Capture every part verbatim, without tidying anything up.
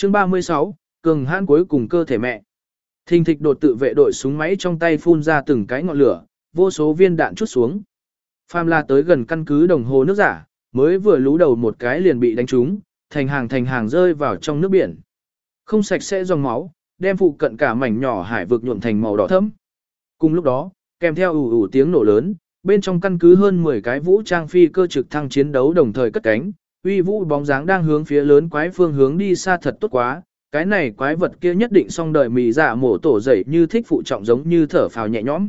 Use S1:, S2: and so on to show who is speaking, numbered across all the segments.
S1: Chương ba mươi sáu, cường hãn cuối cùng cơ thể mẹ. Thình thịch đột tự vệ đội súng máy trong tay phun ra từng cái ngọn lửa, vô số viên đạn trút xuống. Phàm là tới gần căn cứ đồng hồ nước giả, mới vừa lú đầu một cái liền bị đánh trúng, thành hàng thành hàng rơi vào trong nước biển. Không sạch sẽ dòng máu, đem phụ cận cả mảnh nhỏ hải vực nhuộm thành màu đỏ thẫm. Cùng lúc đó, kèm theo ủ ủ tiếng nổ lớn, bên trong căn cứ hơn mười cái vũ trang phi cơ trực thăng chiến đấu đồng thời cất cánh, uy vũ bóng dáng đang hướng phía lớn quái phương hướng đi xa thật tốt quá. Cái này quái vật kia nhất định xong đời mì dạ mổ tổ dậy như thích phụ trọng giống như thở phào nhẹ nhõm.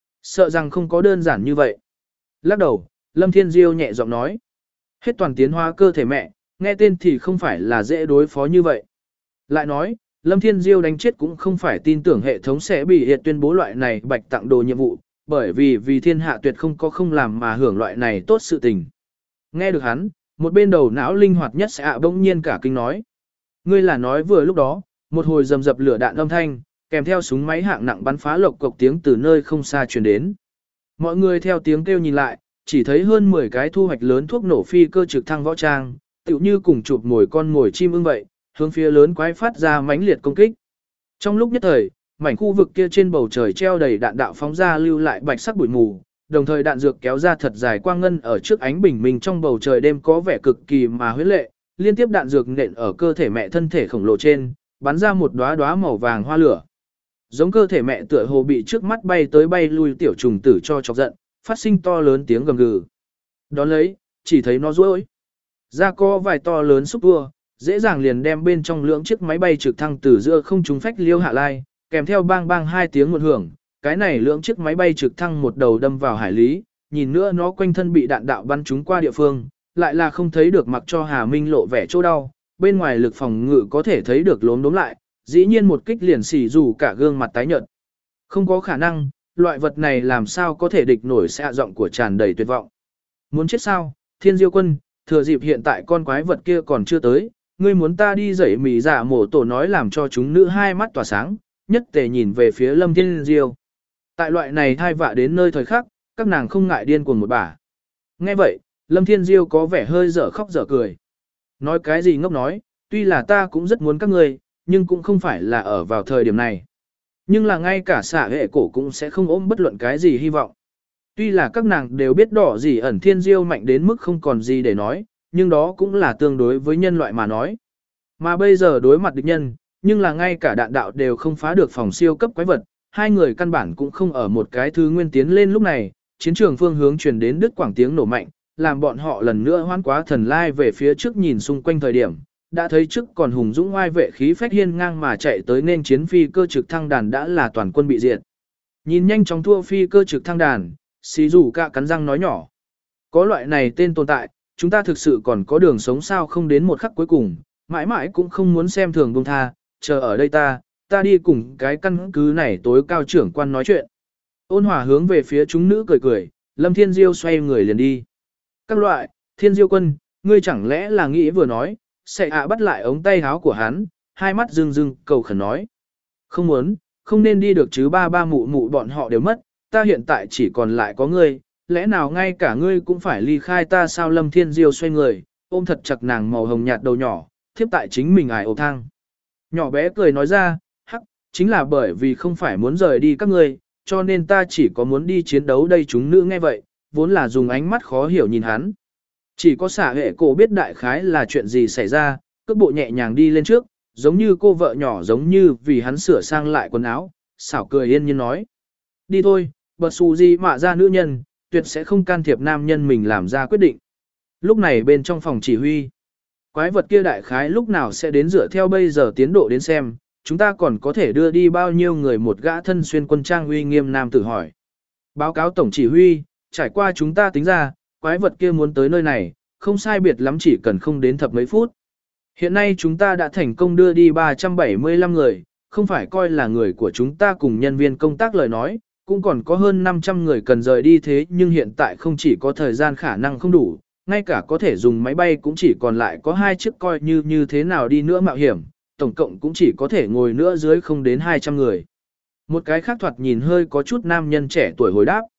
S1: Sợ rằng không có đơn giản như vậy. Lắc đầu, Lâm Thiên Diêu nhẹ giọng nói. Hết toàn tiến hóa cơ thể mẹ, nghe tên thì không phải là dễ đối phó như vậy. Lại nói, Lâm Thiên Diêu đánh chết cũng không phải tin tưởng hệ thống sẽ bị hiện tuyên bố loại này bạch tặng đồ nhiệm vụ, bởi vì vì thiên hạ tuyệt không có không làm mà hưởng loại này tốt sự tình. Nghe được hắn, một bên đầu não linh hoạt nhất sẽ ạ bỗng nhiên cả kinh nói. Ngươi là nói vừa lúc đó, một hồi rầm rập lửa đạn âm thanh, kèm theo súng máy hạng nặng bắn phá lộc cộc tiếng từ nơi không xa truyền đến. Mọi người theo tiếng kêu nhìn lại, chỉ thấy hơn mười cái thu hoạch lớn thuốc nổ phi cơ trực thăng võ trang, tựu như cùng chụp mồi con mồi chim ưng vậy, hướng phía lớn quái phát ra mãnh liệt công kích. Trong lúc nhất thời, mảnh khu vực kia trên bầu trời treo đầy đạn đạo phóng ra lưu lại bạch sắc bụi mù, đồng thời đạn dược kéo ra thật dài quang ngân ở trước ánh bình minh trong bầu trời đêm có vẻ cực kỳ mà huyết lệ, liên tiếp đạn dược nện ở cơ thể mẹ thân thể khổng lồ trên, bắn ra một đóa đóa màu vàng hoa lửa. Giống cơ thể mẹ tựa hồ bị trước mắt bay tới bay lui tiểu trùng tử cho chọc giận, phát sinh to lớn tiếng gầm gừ. Đón lấy, chỉ thấy nó rối ra có vài to lớn xúc tua, dễ dàng liền đem bên trong lưỡng chiếc máy bay trực thăng từ giữa không trung phách liêu hạ lai, kèm theo bang bang hai tiếng một hưởng, cái này lưỡng chiếc máy bay trực thăng một đầu đâm vào hải lý, nhìn nữa nó quanh thân bị đạn đạo bắn trúng qua địa phương, lại là không thấy được mặc cho Hà Minh lộ vẻ chỗ đau, bên ngoài lực phòng ngự có thể thấy được lốm đốm lại, dĩ nhiên một kích liền xỉ dù cả gương mặt tái nhợt. Không có khả năng, loại vật này làm sao có thể địch nổi xạ giọng của tràn đầy tuyệt vọng. Muốn chết sao, Thiên Diêu Quân, thừa dịp hiện tại con quái vật kia còn chưa tới, ngươi muốn ta đi dậy mì giả mổ tổ nói làm cho chúng nữ hai mắt tỏa sáng, nhất tề nhìn về phía Lâm Thiên Diêu. Tại loại này thai vạ đến nơi thời khắc, các nàng không ngại điên cuồng một bả. Nghe vậy, Lâm Thiên Diêu có vẻ hơi dở khóc dở cười. Nói cái gì ngốc nói, tuy là ta cũng rất muốn các ngươi, nhưng cũng không phải là ở vào thời điểm này. Nhưng là ngay cả xạ hệ cổ cũng sẽ không ôm bất luận cái gì hy vọng. Tuy là các nàng đều biết đỏ gì ẩn Thiên Diêu mạnh đến mức không còn gì để nói, nhưng đó cũng là tương đối với nhân loại mà nói. Mà bây giờ đối mặt địch nhân, nhưng là ngay cả đạn đạo đều không phá được phòng siêu cấp quái vật, hai người căn bản cũng không ở một cái thứ nguyên tiến lên lúc này, chiến trường phương hướng truyền đến đứt quảng tiếng nổ mạnh, làm bọn họ lần nữa hoán quá thần lai về phía trước nhìn xung quanh thời điểm, đã thấy trước còn hùng dũng oai vệ khí phách hiên ngang mà chạy tới nên chiến phi cơ trực thăng đàn đã là toàn quân bị diệt. Nhìn nhanh chóng thua phi cơ trực thăng đàn, xí rủ cả cắn răng nói nhỏ. Có loại này tên tồn tại, chúng ta thực sự còn có đường sống sao không đến một khắc cuối cùng, mãi mãi cũng không muốn xem thường buông tha, chờ ở đây ta, ta đi cùng cái căn cứ này tối cao trưởng quan nói chuyện. Ôn hòa hướng về phía chúng nữ cười cười, Lâm Thiên Diêu xoay người liền đi. Các loại, Thiên Diêu Quân, ngươi chẳng lẽ là nghĩ vừa nói, sẽ ạ bắt lại ống tay áo của hắn, hai mắt rưng rưng cầu khẩn nói. Không muốn, không nên đi được chứ ba ba mụ mụ bọn họ đều mất, ta hiện tại chỉ còn lại có ngươi, lẽ nào ngay cả ngươi cũng phải ly khai ta sao? Lâm Thiên Diêu xoay người, ôm thật chặt nàng màu hồng nhạt đầu nhỏ, thiếp tại chính mình ải ổ thang. Nhỏ bé cười nói ra, hắc, chính là bởi vì không phải muốn rời đi các ngươi, cho nên ta chỉ có muốn đi chiến đấu đây. Chúng nữ nghe vậy, vốn là dùng ánh mắt khó hiểu nhìn hắn. Chỉ có xả hệ cổ biết đại khái là chuyện gì xảy ra, cước bộ nhẹ nhàng đi lên trước, giống như cô vợ nhỏ giống như vì hắn sửa sang lại quần áo, xảo cười yên nhiên nói. Đi thôi, bật xù gì mà ra nữ nhân, tuyệt sẽ không can thiệp nam nhân mình làm ra quyết định. Lúc này bên trong phòng chỉ huy, quái vật kia đại khái lúc nào sẽ đến dựa theo bây giờ tiến độ đến xem, chúng ta còn có thể đưa đi bao nhiêu người? Một gã thân xuyên quân trang uy nghiêm nam tử hỏi. Báo cáo tổng chỉ huy, trải qua chúng ta tính ra, quái vật kia muốn tới nơi này, không sai biệt lắm chỉ cần không đến thập mấy phút. Hiện nay chúng ta đã thành công đưa đi ba trăm bảy mươi lăm người, không phải coi là người của chúng ta cùng nhân viên công tác lời nói, cũng còn có hơn năm trăm người cần rời đi thế nhưng hiện tại không chỉ có thời gian khả năng không đủ, ngay cả có thể dùng máy bay cũng chỉ còn lại có hai chiếc coi như như thế nào đi nữa mạo hiểm, tổng cộng cũng chỉ có thể ngồi nữa dưới không đến hai trăm người. Một cái khác thoạt nhìn hơi có chút nam nhân trẻ tuổi hồi đáp.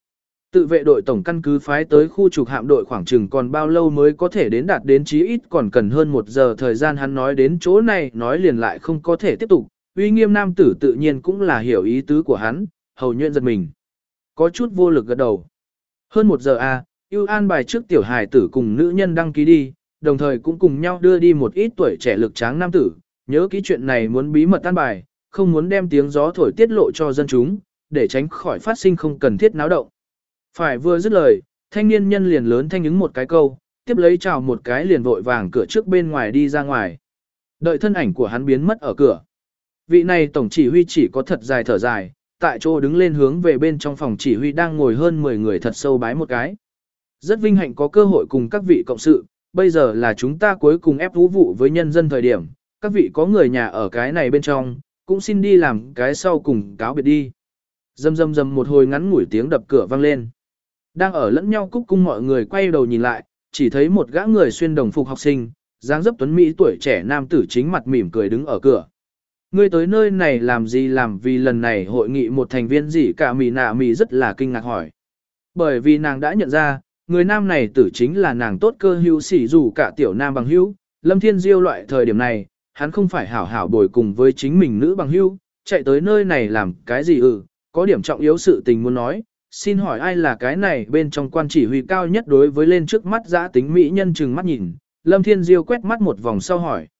S1: Tự vệ đội tổng căn cứ phái tới khu trục hạm đội khoảng chừng còn bao lâu mới có thể đến đạt đến chí ít còn cần hơn một giờ thời gian hắn nói đến chỗ này nói liền lại không có thể tiếp tục, uy nghiêm nam tử tự nhiên cũng là hiểu ý tứ của hắn, hầu nhuyễn giật mình. Có chút vô lực gật đầu. Hơn một giờ à, ưu an bài trước tiểu hài tử cùng nữ nhân đăng ký đi, đồng thời cũng cùng nhau đưa đi một ít tuổi trẻ lực tráng nam tử, nhớ kỹ chuyện này muốn bí mật an bài, không muốn đem tiếng gió thổi tiết lộ cho dân chúng, để tránh khỏi phát sinh không cần thiết náo động. Phải vừa dứt lời, thanh niên nhân liền lớn thanh ứng một cái câu, tiếp lấy chào một cái liền vội vàng cửa trước bên ngoài đi ra ngoài. Đợi thân ảnh của hắn biến mất ở cửa. Vị này tổng chỉ huy chỉ có thật dài thở dài, tại chỗ đứng lên hướng về bên trong phòng chỉ huy đang ngồi hơn mười người thật sâu bái một cái. Rất vinh hạnh có cơ hội cùng các vị cộng sự, bây giờ là chúng ta cuối cùng ép vũ vụ với nhân dân thời điểm, các vị có người nhà ở cái này bên trong, cũng xin đi làm cái sau cùng cáo biệt đi. Dầm dầm dầm một hồi ngắn ngủi tiếng đập cửa vang lên. Đang ở lẫn nhau cúc cung mọi người quay đầu nhìn lại, chỉ thấy một gã người xuyên đồng phục học sinh, dáng dấp tuấn mỹ tuổi trẻ nam tử chính mặt mỉm cười đứng ở cửa. Ngươi tới nơi này làm gì làm vì lần này hội nghị một thành viên gì cả mì nạ mì rất là kinh ngạc hỏi. Bởi vì nàng đã nhận ra, người nam này tử chính là nàng tốt cơ hữu sỉ dù cả tiểu nam bằng hữu, Lâm Thiên Diêu loại thời điểm này, hắn không phải hảo hảo bồi cùng với chính mình nữ bằng hữu, chạy tới nơi này làm cái gì ừ, có điểm trọng yếu sự tình muốn nói, xin hỏi ai là cái này bên trong quan chỉ huy cao nhất đối với lên trước mắt giã tính mỹ nhân chừng mắt nhìn, Lâm Thiên Diêu quét mắt một vòng sau hỏi.